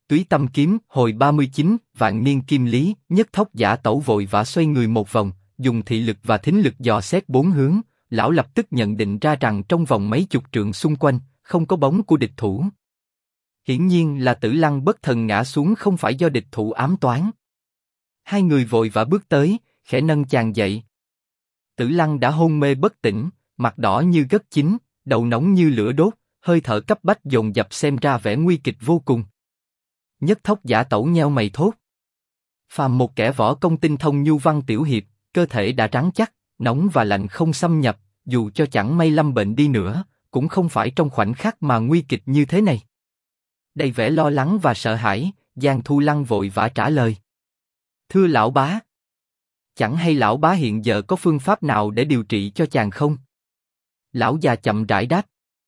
Túy Tâm Kiếm, hồi 39, Vạn Niên Kim Lý. Nhất Thóc Giả Tẩu vội vã xoay người một vòng, dùng thị lực và thính lực dò xét bốn hướng, lão lập tức nhận định ra rằng trong vòng mấy chục trượng xung quanh, không có bóng của địch thủ. Hiển nhiên là Tử Lăng bất thần ngã xuống không phải do địch thủ ám toán. Hai người vội vã bước tới, khẽ nâng chàng dậy. Tử Lăng đã hôn mê bất tỉnh, mặt đỏ như gất chín, đầu nóng như lửa đốt, hơi thở cấp bách dồn dập xem ra vẻ nguy kịch vô cùng. Nhất Thóc Giả Tẩu nheo mày thốt. Phàm một kẻ võ công tinh thông nhu văn tiểu hiệp, cơ thể đã rắn chắc, nóng và lạnh không xâm nhập, dù cho chẳng may lâm bệnh đi nữa, cũng không phải trong khoảnh khắc mà nguy kịch như thế này. Đầy vẻ lo lắng và sợ hãi, Giang Thu Lăng vội vã trả lời. Thưa lão bá, chẳng hay lão bá hiện giờ có phương pháp nào để điều trị cho chàng không? Lão già chậm rãi đáp.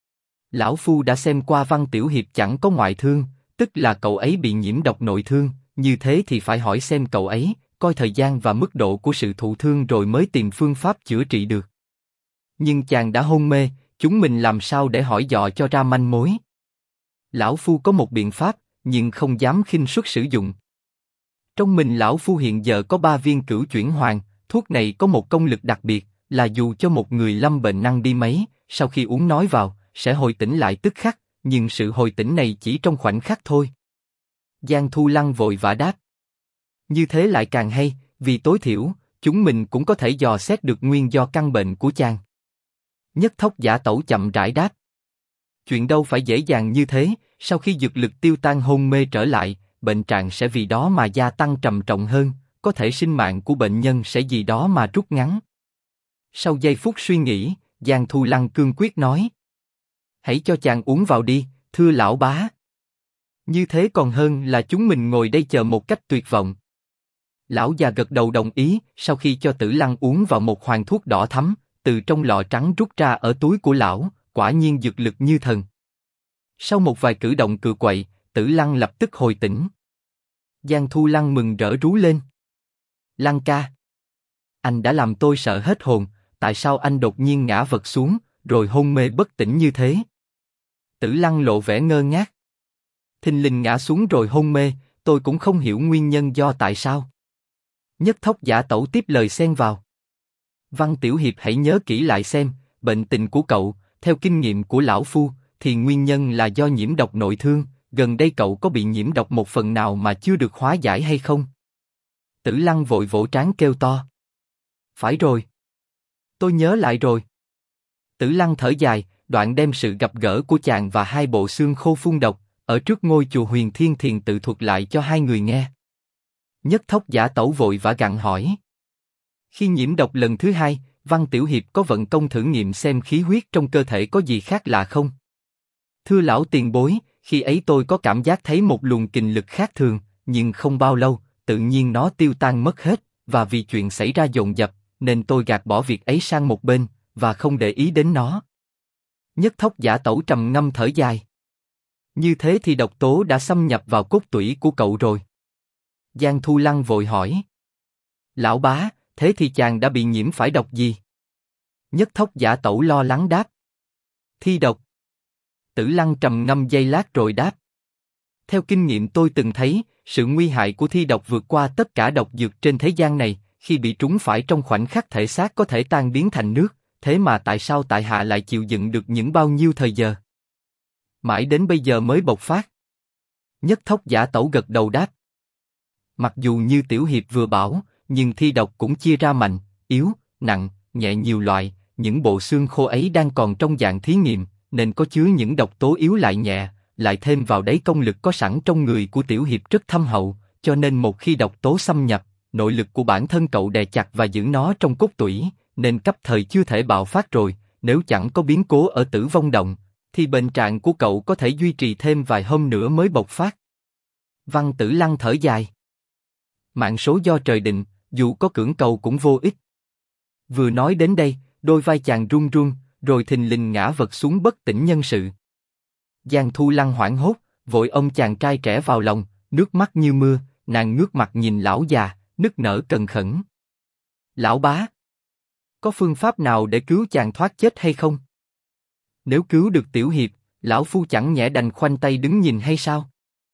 Lão phu đã xem qua văn tiểu hiệp chẳng có ngoại thương, tức là cậu ấy bị nhiễm độc nội thương, như thế thì phải hỏi xem cậu ấy, coi thời gian và mức độ của sự thụ thương rồi mới tìm phương pháp chữa trị được. Nhưng chàng đã hôn mê, chúng mình làm sao để hỏi dò cho ra manh mối? Lão phu có một biện pháp, nhưng không dám khinh suất sử dụng. Trong mình lão phu hiện giờ có 3 viên Cửu Chuyển Hoàng, thuốc này có một công lực đặc biệt, là dù cho một người lâm bệnh năng đi mấy, sau khi uống nói vào, sẽ hồi tỉnh lại tức khắc, nhưng sự hồi tỉnh này chỉ trong khoảnh khắc thôi. Giang Thu Lăng vội vã đáp. Như thế lại càng hay, vì tối thiểu, chúng mình cũng có thể dò xét được nguyên do căn bệnh của chàng. Nhất Thóc Giả Tẩu chậm rãi đáp. Chuyện đâu phải dễ dàng như thế, sau khi dược lực tiêu tan hôn mê trở lại, bệnh trạng sẽ vì đó mà gia tăng trầm trọng hơn, có thể sinh mạng của bệnh nhân sẽ vì đó mà rút ngắn. Sau giây phút suy nghĩ, Giang Thu Lăng cương quyết nói. Hãy cho chàng uống vào đi, thưa lão bá. Như thế còn hơn là chúng mình ngồi đây chờ một cách tuyệt vọng. Lão già gật đầu đồng ý, sau khi cho Tử Lăng uống vào một hoàng thuốc đỏ thắm, từ trong lọ trắng rút ra ở túi của lão, quả nhiên dược lực như thần. Sau một vài cử động cựa quậy, Tử Lăng lập tức hồi tỉnh. Giang Thu Lăng mừng rỡ rú lên. Lăng ca, anh đã làm tôi sợ hết hồn, tại sao anh đột nhiên ngã vật xuống, rồi hôn mê bất tỉnh như thế? Tử Lăng lộ vẻ ngơ ngác. Thình lình ngã xuống rồi hôn mê, tôi cũng không hiểu nguyên nhân do tại sao. Nhất Thóc Giả Tẩu tiếp lời xen vào. Văn tiểu hiệp hãy nhớ kỹ lại xem, bệnh tình của cậu, theo kinh nghiệm của lão phu, thì nguyên nhân là do nhiễm độc nội thương. Gần đây cậu có bị nhiễm độc một phần nào mà chưa được hóa giải hay không? Tử Lăng vội vỗ trán kêu to. Phải rồi. Tôi nhớ lại rồi. Tử Lăng thở dài, đoạn đem sự gặp gỡ của chàng và 2 bộ xương khô phun độc, ở trước ngôi chùa Huyền Thiên Thiền tự thuật lại cho 2 người nghe. Nhất Thóc Giả Tẩu vội vã gặng hỏi. Khi nhiễm độc lần thứ 2, Văn tiểu hiệp có vận công thử nghiệm xem khí huyết trong cơ thể có gì khác lạ không? Thưa lão tiền bối, khi ấy tôi có cảm giác thấy một luồng kình lực khác thường, nhưng không bao lâu, tự nhiên nó tiêu tan mất hết, và vì chuyện xảy ra dồn dập, nên tôi gạt bỏ việc ấy sang một bên, và không để ý đến nó. Nhất Thóc Giả Tẩu trầm ngâm thở dài. Như thế thì độc tố đã xâm nhập vào cốt tủy của cậu rồi. Giang Thu Lăng vội hỏi. Lão bá, thế thì chàng đã bị nhiễm phải độc gì? Nhất Thóc Giả Tẩu lo lắng đáp. Thi độc. Tử Lăng trầm ngâm giây lát rồi đáp. Theo kinh nghiệm tôi từng thấy, sự nguy hại của thi độc vượt qua tất cả độc dược trên thế gian này, khi bị trúng phải trong khoảnh khắc thể xác có thể tan biến thành nước, thế mà tại sao tại hạ lại chịu đựng được những bao nhiêu thời giờ? Mãi đến bây giờ mới bộc phát. Nhất Thóc Giả Tẩu gật đầu đáp. Mặc dù như tiểu hiệp vừa bảo, nhưng thi độc cũng chia ra mạnh, yếu, nặng, nhẹ nhiều loại, những bộ xương khô ấy đang còn trong dạng thí nghiệm, nên có chứa những độc tố yếu lại nhẹ, lại thêm vào đấy công lực có sẵn trong người của tiểu hiệp rất thâm hậu, cho nên một khi độc tố xâm nhập, nội lực của bản thân cậu đè chặt và giữ nó trong cốt tủy, nên cấp thời chưa thể bạo phát rồi, nếu chẳng có biến cố ở Tử Vong Động, thì bệnh trạng của cậu có thể duy trì thêm vài hôm nữa mới bộc phát. Văn Tử Lăng thở dài. Mạng số do trời định, dù có cưỡng cầu cũng vô ích. Vừa nói đến đây, đôi vai chàng run run, rồi thình lình ngã vật xuống bất tỉnh nhân sự. Giang Thu Lăng hoảng hốt, vội ôm chàng trai trẻ vào lòng, nước mắt như mưa, nàng ngước mặt nhìn lão già, nức nở cần khẩn. Lão bá, có phương pháp nào để cứu chàng thoát chết hay không? Nếu cứu được tiểu hiệp, lão phu chẳng nhẽ đành khoanh tay đứng nhìn hay sao?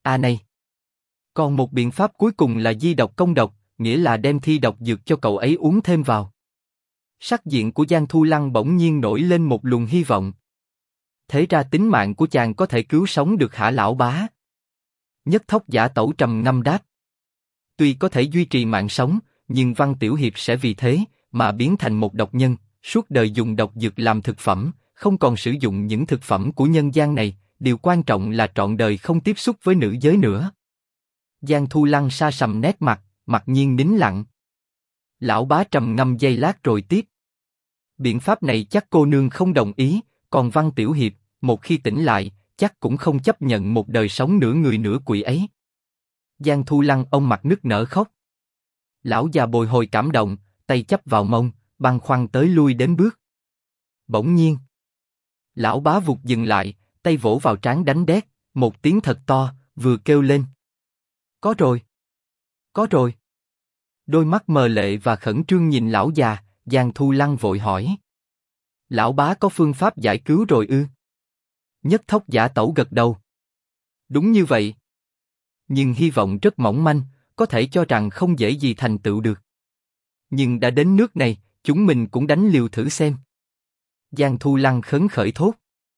này. Còn một biện pháp cuối cùng là di độc công độc, nghĩa là đem thi độc dược cho cậu ấy uống thêm vào. Sắc diện của Giang Thu Lăng bỗng nhiên nổi lên một luồng hy vọng. Thế ra tính mạng của chàng có thể cứu sống được hả lão bá? Nhất Thóc Giả Tẩu trầm ngâm đáp. Tuy có thể duy trì mạng sống, nhưng Văn Tiểu Hiệp sẽ vì thế mà biến thành một độc nhân, suốt đời dùng độc dược làm thực phẩm, không còn sử dụng những thực phẩm của nhân gian này, điều quan trọng là trọn đời không tiếp xúc với nữ giới nữa. Giang Thu Lăng sa sầm nét mặt, mặc nhiên nín lặng. Lão bá trầm ngâm giây lát rồi tiếp. Biện pháp này chắc cô nương không đồng ý, còn Văn Tiểu Hiệp, một khi tỉnh lại, chắc cũng không chấp nhận một đời sống nửa người nửa quỷ ấy. Giang Thu Lăng ông mặt nức nở khóc. Lão già bồi hồi cảm động, tay chắp vào mông, băn khoăn tới lui đến bước. Bỗng nhiên, lão bá vụt dừng lại, tay vỗ vào trán đánh đét, một tiếng thật to, vừa kêu lên. Có rồi! Có rồi! Đôi mắt mờ lệ và khẩn trương nhìn lão già, Giang Thu Lăng vội hỏi. Lão bá có phương pháp giải cứu rồi ư? Nhất Thóc Giả Tẩu gật đầu. Đúng như vậy. Nhưng hy vọng rất mỏng manh, có thể cho rằng không dễ gì thành tựu được. Nhưng đã đến nước này, chúng mình cũng đánh liều thử xem. Giang Thu Lăng khấn khởi thốt.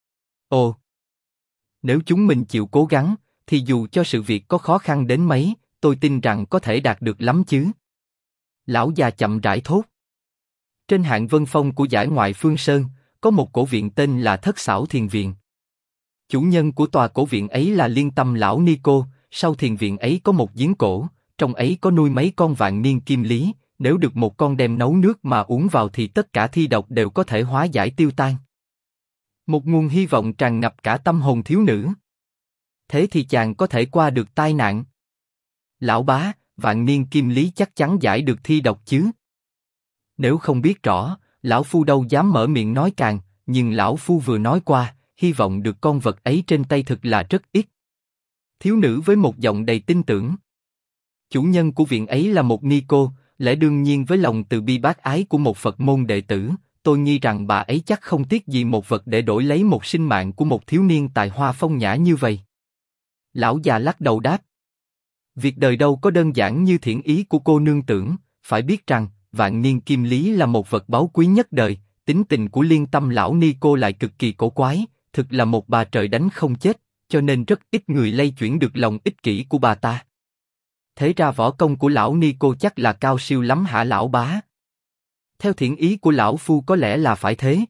Ồ! Nếu chúng mình chịu cố gắng, thì dù cho sự việc có khó khăn đến mấy, tôi tin rằng có thể đạt được lắm chứ. Lão già chậm rãi thốt. Trên hạng Vân Phong của Dải Ngoại Phương Sơn, có một cổ viện tên là Thất Xảo Thiền Viện. Chủ nhân của tòa cổ viện ấy là Liên Tâm Lão Ni Cô, sau thiền viện ấy có một giếng cổ, trong ấy có nuôi mấy con vạn niên kim lý, nếu được một con đem nấu nước mà uống vào thì tất cả thi độc đều có thể hóa giải tiêu tan. Một nguồn hy vọng tràn ngập cả tâm hồn thiếu nữ. Thế thì chàng có thể qua được tai nạn. Lão bá, vạn niên kim lý chắc chắn giải được thi độc chứ? Nếu không biết rõ, lão phu đâu dám mở miệng nói càng, nhưng lão phu vừa nói qua, hy vọng được con vật ấy trên tay thực là rất ít. Thiếu nữ với một giọng đầy tin tưởng. Chủ nhân của viện ấy là một ni cô, lẽ đương nhiên với lòng từ bi bác ái của một Phật môn đệ tử, tôi nghi rằng bà ấy chắc không tiếc gì một vật để đổi lấy một sinh mạng của một thiếu niên tài hoa phong nhã như vậy. Lão già lắc đầu đáp. Việc đời đâu có đơn giản như thiện ý của cô nương tưởng, phải biết rằng, vạn niên kim lý là một vật báu quý nhất đời, tính tình của Liên Tâm Lão Ni Cô lại cực kỳ cổ quái, thực là một bà trời đánh không chết, cho nên rất ít người lay chuyển được lòng ích kỷ của bà ta. Thế ra võ công của Lão Ni Cô chắc là cao siêu lắm hả lão bá? Theo thiện ý của lão phu có lẽ là phải thế.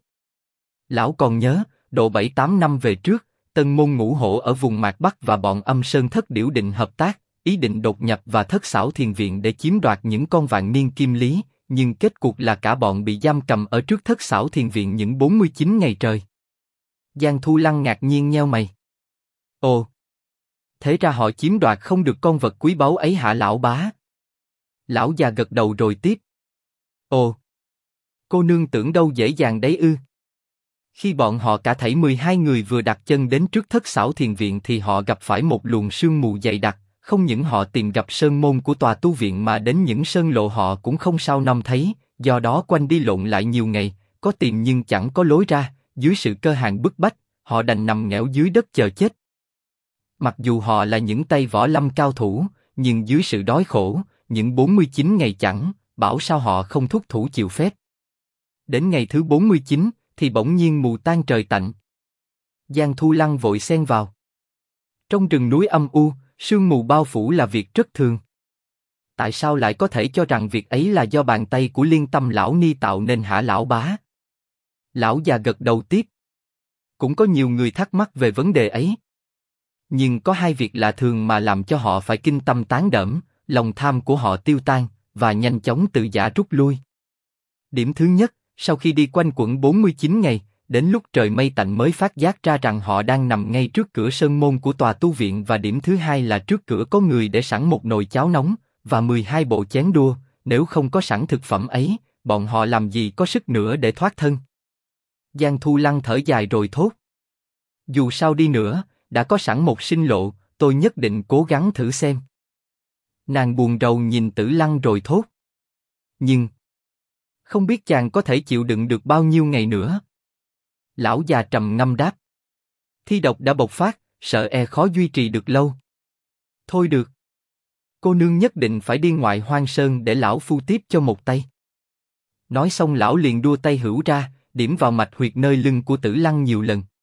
Lão còn nhớ, độ 7-8 năm về trước, Tân Môn Ngũ Hổ ở vùng Mạc Bắc và bọn Âm Sơn Thất Điểu định hợp tác, ý định đột nhập và Thất Xảo Thiền Viện để chiếm đoạt những con vạn niên kim lý, nhưng kết cuộc là cả bọn bị giam cầm ở trước Thất Xảo Thiền Viện những 49 ngày trời. Giang Thu Lăng ngạc nhiên nheo mày. Ồ! Thế ra họ chiếm đoạt không được con vật quý báu ấy hả lão bá? Lão già gật đầu rồi tiếp. Ồ! Cô nương tưởng đâu dễ dàng đấy ư? Khi bọn họ cả thảy 12 người vừa đặt chân đến trước Thất Xảo Thiền Viện thì họ gặp phải một luồng sương mù dày đặc, không những họ tìm gặp sơn môn của tòa tu viện mà đến những sơn lộ họ cũng không sao năm thấy, do đó quanh đi lộn lại nhiều ngày, có tìm nhưng chẳng có lối ra, dưới sự cơ hàng bức bách, họ đành nằm nghẽo dưới đất chờ chết. Mặc dù họ là những tay võ lâm cao thủ, nhưng dưới sự đói khổ, những 49 ngày chẳng, bảo sao họ không thúc thủ chịu phép. Đến ngày thứ 49, thì bỗng nhiên mù tan trời tạnh. Giang Thu Lăng vội xen vào. Trong rừng núi âm u, sương mù bao phủ là việc rất thường. Tại sao lại có thể cho rằng việc ấy là do bàn tay của Liên Tâm Lão Ni tạo nên hả lão bá? Lão già gật đầu tiếp. Cũng có nhiều người thắc mắc về vấn đề ấy. Nhưng có hai việc lạ thường mà làm cho họ phải kinh tâm tán đẫm, lòng tham của họ tiêu tan, và nhanh chóng tự giả rút lui. Điểm thứ nhất, sau khi đi quanh quẩn 49 ngày, đến lúc trời mây tạnh mới phát giác ra rằng họ đang nằm ngay trước cửa sơn môn của tòa tu viện, và điểm thứ hai là trước cửa có người để sẵn một nồi cháo nóng, và 12 bộ chén đua, nếu không có sẵn thực phẩm ấy, bọn họ làm gì có sức nữa để thoát thân. Giang Thu Lăng thở dài rồi thốt. Dù sao đi nữa, đã có sẵn một sinh lộ, tôi nhất định cố gắng thử xem. Nàng buồn rầu nhìn Tử Lăng rồi thốt. Nhưng, không biết chàng có thể chịu đựng được bao nhiêu ngày nữa? Lão già trầm ngâm đáp. Thi độc đã bộc phát, sợ khó duy trì được lâu. Thôi được. Cô nương nhất định phải đi ngoại hoang sơn để lão phu tiếp cho một tay. Nói xong lão liền đua tay hữu ra, điểm vào mạch huyệt nơi lưng của Tử Lăng nhiều lần.